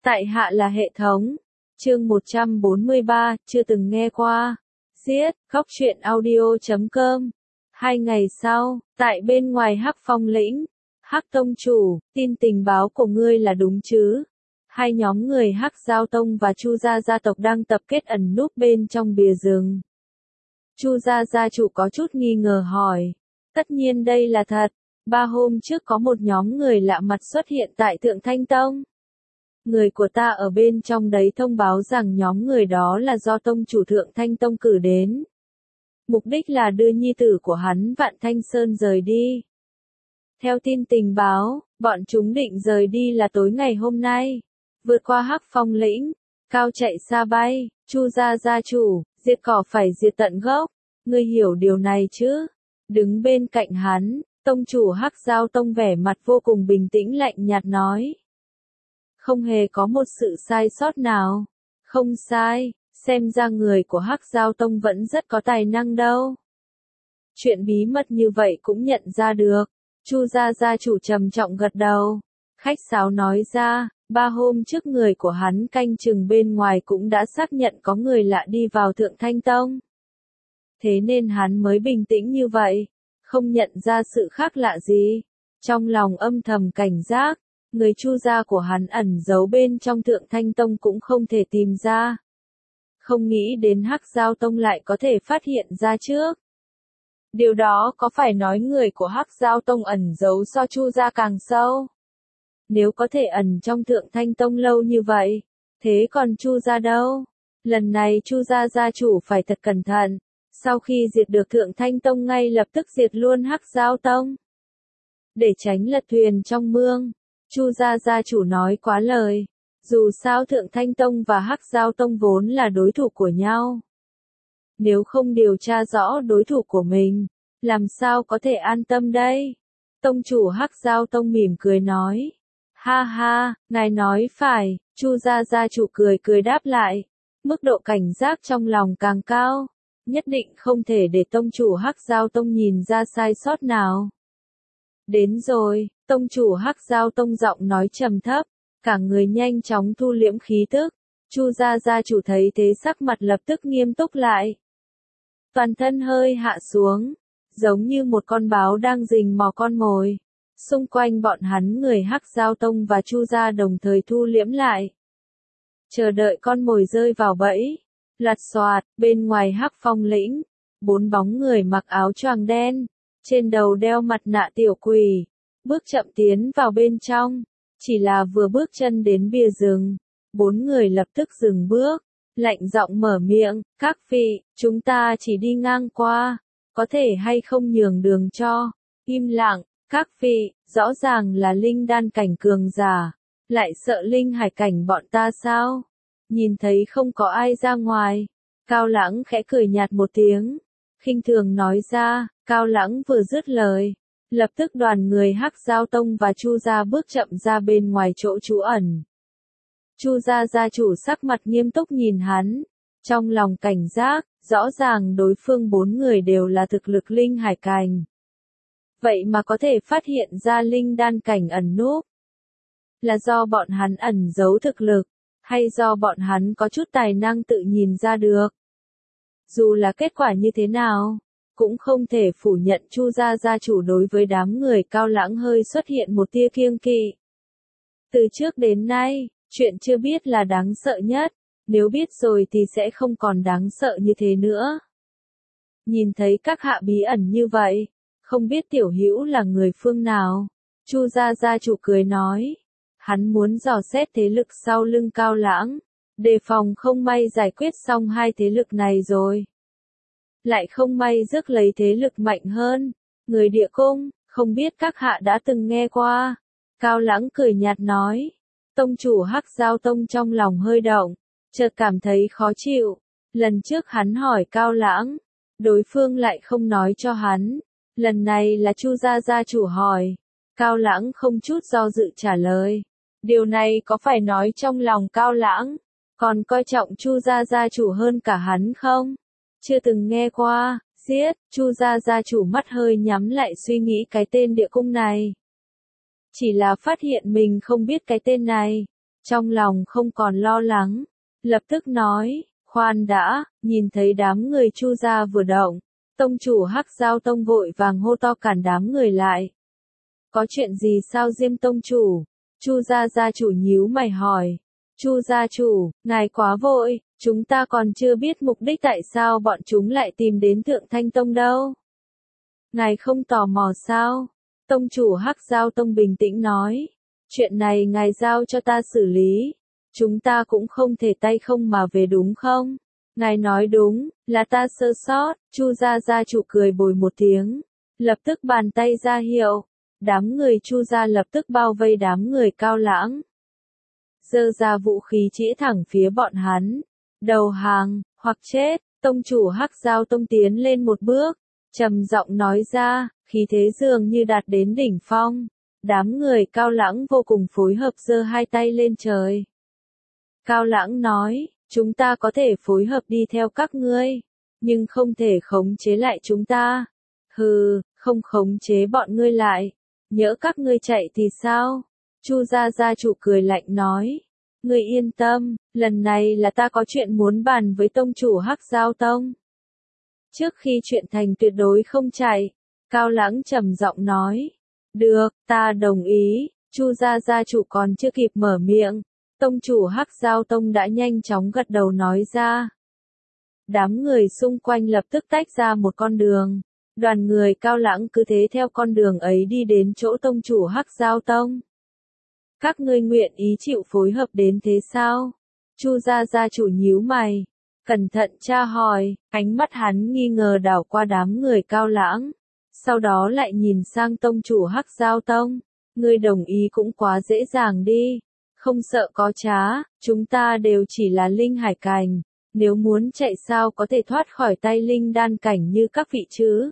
Tại hạ là hệ thống. Chương 143, chưa từng nghe qua. Giết, khóc chuyện audio.com. 2 ngày sau, tại bên ngoài Hắc Phong lĩnh, Hắc tông chủ, tin tình báo của ngươi là đúng chứ? Hai nhóm người Hắc Giao Tông và Chu gia gia tộc đang tập kết ẩn núp bên trong bìa rừng. Chu gia gia chủ có chút nghi ngờ hỏi. Tất nhiên đây là thật. 3 hôm trước có một nhóm người lạ mặt xuất hiện tại Thượng Thanh Tông. Người của ta ở bên trong đấy thông báo rằng nhóm người đó là do tông chủ Thượng Thanh Tông cử đến. Mục đích là đưa nhi tử của hắn Vạn Thanh Sơn rời đi. Theo tin tình báo, bọn chúng định rời đi là tối ngày hôm nay. Vượt qua Hắc Phong lĩnh, cao chạy xa bay, Chu gia gia chủ, diệt cỏ phải diệt tận gốc. Ngươi hiểu điều này chứ? Đứng bên cạnh hắn, tông chủ Hắc Giao Tông vẻ mặt vô cùng bình tĩnh lạnh nhạt nói. Không hề có một sự sai sót nào. Không sai, xem ra người của Hắc Giao Tông vẫn rất có tài năng đâu. Chuyện bí mật như vậy cũng nhận ra được. Chu gia gia chủ trầm trọng gật đầu. Khách sáo nói ra, 3 hôm trước người của hắn canh chừng bên ngoài cũng đã xác nhận có người lạ đi vào Thượng Thanh Tông. Thế nên hắn mới bình tĩnh như vậy, không nhận ra sự khác lạ gì. Trong lòng âm thầm cảnh giác, người Chu gia của hắn ẩn giấu bên trong Thượng Thanh Tông cũng không thể tìm ra. Không nghĩ đến Hắc Giao Tông lại có thể phát hiện ra trước. Điều đó có phải nói người của Hắc Giao Tông ẩn giấu so Chu gia càng sâu? Nếu có thể ẩn trong Thượng Thanh Tông lâu như vậy, thế còn Chu gia đâu? Lần này Chu gia gia chủ phải thật cẩn thận, sau khi diệt được Thượng Thanh Tông ngay lập tức diệt luôn Hắc Giao Tông. Để tránh lật thuyền trong mương, Chu gia gia chủ nói quá lời, dù sao Thượng Thanh Tông và Hắc Giao Tông vốn là đối thủ của nhau. Nếu không điều tra rõ đối thủ của mình, làm sao có thể an tâm đây? Tông chủ Hắc Giao Tông mỉm cười nói. Ha ha, ngài nói phải, Chu gia gia chủ cười cười đáp lại. Mức độ cảnh giác trong lòng càng cao, nhất định không thể để tông chủ Hắc Giao Tông nhìn ra sai sót nào. Đến rồi, tông chủ Hắc Giao Tông giọng nói trầm thấp, cả người nhanh chóng thu liễm khí tức. Chu gia gia chủ thấy thế sắc mặt lập tức nghiêm túc lại. Toàn thân hơi hạ xuống, giống như một con báo đang rình mò con mồi. Xung quanh bọn hắn người Hắc Giao Tông và Chu gia đồng thời thu liễm lại. Chờ đợi con mồi rơi vào bẫy. Lạt xoạt, bên ngoài Hắc Phong lĩnh, 4 bóng người mặc áo choàng đen, trên đầu đeo mặt nạ tiểu quỷ, bước chậm tiến vào bên trong. Chỉ là vừa bước chân đến bìa rừng, 4 người lập tức dừng bước, lạnh giọng mở miệng, các vị, chúng ta chỉ đi ngang qua, có thể hay không nhường đường cho. Im lặng, các vị, rõ ràng là linh đan cảnh cường giả, lại sợ linh hải cảnh bọn ta sao? Nhìn thấy không có ai ra ngoài, Cao Lãng khẽ cười nhạt một tiếng, khinh thường nói ra. Cao Lãng vừa dứt lời, lập tức đoàn người Hắc Giao Tông và Chu gia bước chậm ra bên ngoài chỗ trú ẩn. Chu gia gia chủ sắc mặt nghiêm túc nhìn hắn, trong lòng cảnh giác, rõ ràng đối phương 4 người đều là thực lực linh hải cảnh. Vậy mà có thể phát hiện ra linh đan cảnh ẩn núp. Là do bọn hắn ẩn giấu thực lực, hay do bọn hắn có chút tài năng tự nhìn ra được? Dù là kết quả như thế nào, cũng không thể phủ nhận Chu gia gia chủ đối với đám người Cao Lãng hơi xuất hiện một tia kiêng kỵ. Từ trước đến nay, chuyện chưa biết là đáng sợ nhất, nếu biết rồi thì sẽ không còn đáng sợ như thế nữa. Nhìn thấy các hạ bí ẩn như vậy, không biết tiểu hữu là người phương nào? Chu gia gia chủ cười nói. Hắn muốn dò xét thế lực sau lưng Cao Lãng, đề phòng không may giải quyết xong hai thế lực này rồi. Lại không may rước lấy thế lực mạnh hơn, người địa cung, không biết các hạ đã từng nghe qua. Cao Lãng cười nhạt nói. Tông chủ Hắc Giao Tông trong lòng hơi động, chợt cảm thấy khó chịu. Lần trước hắn hỏi Cao Lãng, đối phương lại không nói cho hắn. Lần này là Chu gia gia chủ hỏi. Cao Lãng không chút do dự trả lời. Điều này có phải nói trong lòng Cao Lãng còn coi trọng Chu gia gia chủ hơn cả hắn không? Chưa từng nghe qua. Giết, Chu gia gia chủ mắt hơi nhắm lại suy nghĩ cái tên địa cung này. Chỉ là phát hiện mình không biết cái tên này, trong lòng không còn lo lắng, lập tức nói, khoan đã, nhìn thấy đám người Chu gia vừa động, tông chủ Hắc Giao Tông vội vàng hô to cản đám người lại. Có chuyện gì sao Diêm tông chủ? Chu gia gia chủ nhíu mày hỏi. Chu gia chủ, ngài quá vội, chúng ta còn chưa biết mục đích tại sao bọn chúng lại tìm đến Thượng Thanh Tông đâu. Ngài không tò mò sao? Tông chủ Hắc Giao Tông bình tĩnh nói. Chuyện này ngài giao cho ta xử lý. Chúng ta cũng không thể tay không mà về đúng không? Ngài nói đúng, là ta sơ sót. Chu gia gia chủ cười bồi một tiếng. Lập tức bàn tay ra hiệu. Đám người Chu gia lập tức bao vây đám người Cao Lãng. Giơ ra vũ khí chĩa thẳng phía bọn hắn. Đầu hàng, hoặc chết. Tông chủ Hắc Giao Tông tiến lên một bước. Trầm giọng nói ra, khí thế dường như đạt đến đỉnh phong. Đám người Cao Lãng vô cùng phối hợp giơ hai tay lên trời. Cao Lãng nói, chúng ta có thể phối hợp đi theo các ngươi, nhưng không thể khống chế lại chúng ta. Hừ, không khống chế bọn ngươi lại. Nhỡ các ngươi chạy thì sao? Chu gia gia chủ cười lạnh nói. Ngươi yên tâm, lần này là ta có chuyện muốn bàn với tông chủ Hắc Giao Tông. Trước khi chuyện thành tuyệt đối không chạy, Cao Lãng trầm giọng nói. Được, ta đồng ý. Chu gia gia chủ còn chưa kịp mở miệng, tông chủ Hắc Giao Tông đã nhanh chóng gật đầu nói ra. Đám người xung quanh lập tức tách ra một con đường. Đoàn người Cao Lãng cứ thế theo con đường ấy đi đến chỗ tông chủ Hắc Giao Tông. Các ngươi nguyện ý chịu phối hợp đến thế sao? Chu gia gia chủ nhíu mày, cẩn thận tra hỏi, ánh mắt hắn nghi ngờ đảo qua đám người Cao Lãng. Sau đó lại nhìn sang tông chủ Hắc Giao Tông. Ngươi đồng ý cũng quá dễ dàng đi. Không sợ có trá, chúng ta đều chỉ là linh hải cảnh. Nếu muốn chạy sao có thể thoát khỏi tay linh đan cảnh như các vị chứ?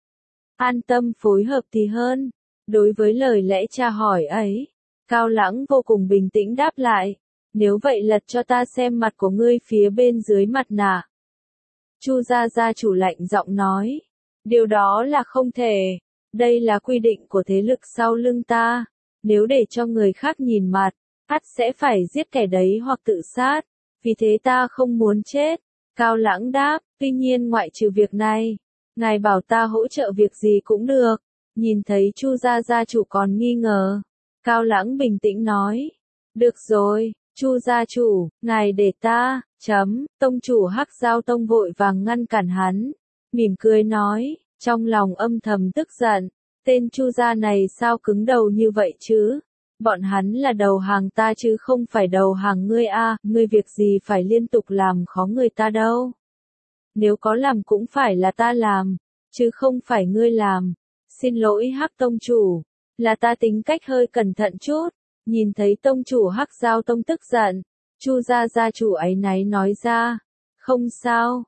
An tâm phối hợp thì hơn. Đối với lời lẽ tra hỏi ấy, Cao Lãng vô cùng bình tĩnh đáp lại. Nếu vậy lật cho ta xem mặt của ngươi phía bên dưới mặt nạ. Chu gia gia chủ lạnh giọng nói. Điều đó là không thể. Đây là quy định của thế lực sau lưng ta. Nếu để cho người khác nhìn mặt, ắt sẽ phải giết kẻ đấy hoặc tự sát. Vì thế ta không muốn chết. Cao Lãng đáp, tuy nhiên ngoại trừ việc này, ngài bảo ta hỗ trợ việc gì cũng được. Nhìn thấy Chu gia gia chủ còn nghi ngờ, Cao Lãng bình tĩnh nói. Được rồi, Chu gia chủ, ngài để ta, tông chủ Hắc Giao Tông vội vàng ngăn cản hắn. Mỉm cười nói, trong lòng âm thầm tức giận, tên Chu gia này sao cứng đầu như vậy chứ? Bọn hắn là đầu hàng ta chứ không phải đầu hàng ngươi a, ngươi việc gì phải liên tục làm khó người ta đâu. Nếu có làm cũng phải là ta làm, chứ không phải ngươi làm. Xin lỗi Hắc tông chủ, là ta tính cách hơi cẩn thận chút. Nhìn thấy tông chủ Hắc Giao Tông tức giận, Chu gia gia chủ áy náy nói ra. Không sao,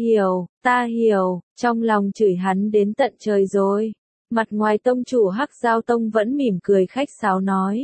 ta hiểu, trong lòng chửi hắn đến tận trời rồi. Mặt ngoài tông chủ Hắc Giao Tông vẫn mỉm cười khách sáo nói.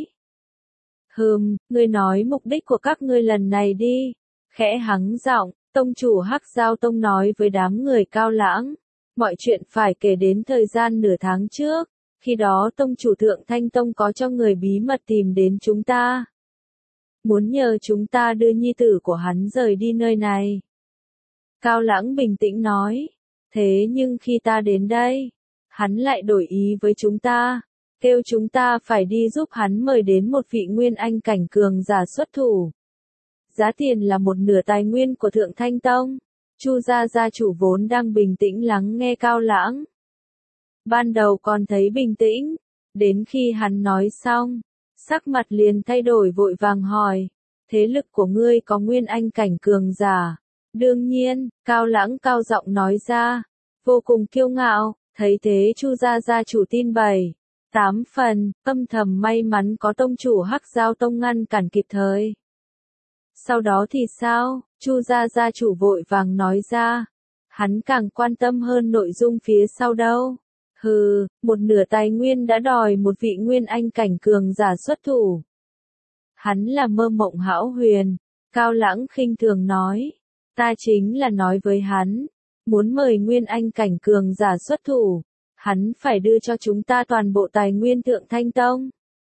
Ngươi nói mục đích của các ngươi lần này đi. Khẽ hắng giọng, tông chủ Hắc Giao Tông nói với đám người Cao Lãng. Mọi chuyện phải kể đến thời gian nửa tháng trước. Khi đó tông chủ Thượng Thanh Tông có cho người bí mật tìm đến chúng ta. Muốn nhờ chúng ta đưa nhi tử của hắn rời đi nơi này. Cao Lãng bình tĩnh nói. Thế nhưng khi ta đến đây, hắn lại đổi ý với chúng ta. Kêu chúng ta phải đi giúp hắn mời đến một vị nguyên anh cảnh cường giả xuất thủ. Giá tiền là một nửa tài nguyên của Thượng Thanh Tông. Chu gia gia chủ vốn đang bình tĩnh lắng nghe Cao Lãng. Ban đầu còn thấy bình tĩnh, đến khi hắn nói xong, sắc mặt liền thay đổi vội vàng hỏi, thế lực của ngươi có nguyên anh cảnh cường giả? Đương nhiên, Cao Lãng cao giọng nói ra, vô cùng kiêu ngạo, thấy thế Chu gia gia chủ tin 7, 8 phần, âm thầm may mắn có tông chủ Hắc Giao Tông ngăn cản kịp thời. Sau đó thì sao? Chu gia gia chủ vội vàng nói ra, hắn càng quan tâm hơn nội dung phía sau đâu. Một nửa tài nguyên đã đòi một vị nguyên anh cảnh cường giả xuất thủ. Hắn là mơ mộng hão huyền. Cao Lãng khinh thường nói. Ta chính là nói với hắn. Muốn mời nguyên anh cảnh cường giả xuất thủ. Hắn phải đưa cho chúng ta toàn bộ tài nguyên Thượng Thanh Tông.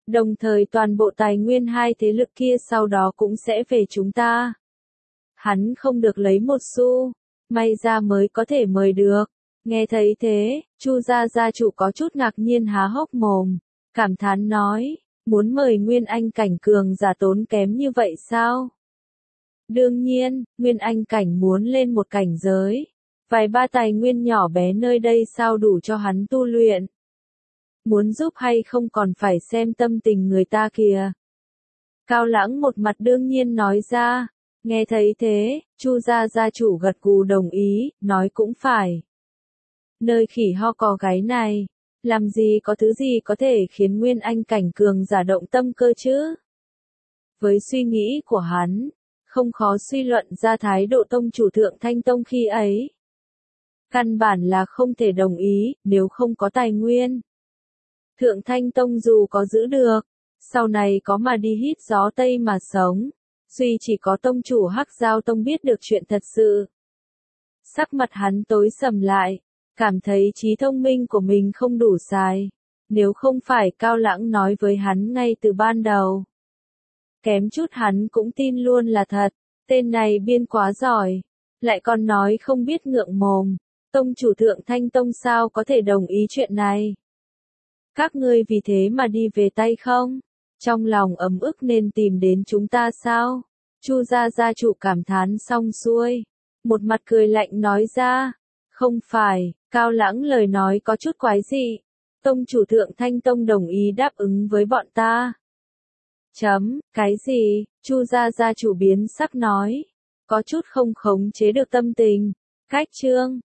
Đồng thời toàn bộ tài nguyên hai thế lực kia sau đó cũng sẽ về chúng ta. Hắn không được lấy một xu, may ra mới có thể mời được. Nghe thấy thế, Chu gia gia chủ có chút ngạc nhiên há hốc mồm, cảm thán nói, muốn mời Nguyên Anh cảnh cường giả tốn kém như vậy sao? Đương nhiên, Nguyên Anh cảnh muốn lên một cảnh giới. Vài ba tài nguyên nhỏ bé nơi đây sao đủ cho hắn tu luyện. Muốn giúp hay không còn phải xem tâm tình người ta kìa. Cao Lãng một mặt đương nhiên nói ra. Nghe thấy thế, Chu gia gia chủ gật gù đồng ý, nói cũng phải. Nơi khỉ ho có gáy này, làm gì có thứ gì có thể khiến Nguyên Anh cảnh cường giả động tâm cơ chứ? Với suy nghĩ của hắn, không khó suy luận ra thái độ tông chủ Thượng Thanh Tông khi ấy. Căn bản là không thể đồng ý, nếu không có tài nguyên. Thượng Thanh Tông dù có giữ được, sau này có mà đi hít gió Tây mà sống. Duy chỉ có tông chủ Hắc Giao Tông biết được chuyện thật sự. Sắc mặt hắn tối sầm lại, cảm thấy trí thông minh của mình không đủ xài. Nếu không phải Cao Lãng nói với hắn ngay từ ban đầu. Kém chút hắn cũng tin luôn là thật, tên này biên quá giỏi, lại còn nói không biết ngượng mồm. Tông chủ Thượng Thanh Tông sao có thể đồng ý chuyện này? Các ngươi vì thế mà đi về tay không? Trong lòng ấm ức nên tìm đến chúng ta sao? Chu gia gia chủ cảm thán xong xuôi. Một mặt cười lạnh nói ra. Không phải, Cao Lãng lời nói có chút quái dị. Tông chủ Thượng Thanh Tông đồng ý đáp ứng với bọn ta. Cái gì? Chu gia gia chủ biến sắc nói. Có chút không khống chế được tâm tình. Cách chương.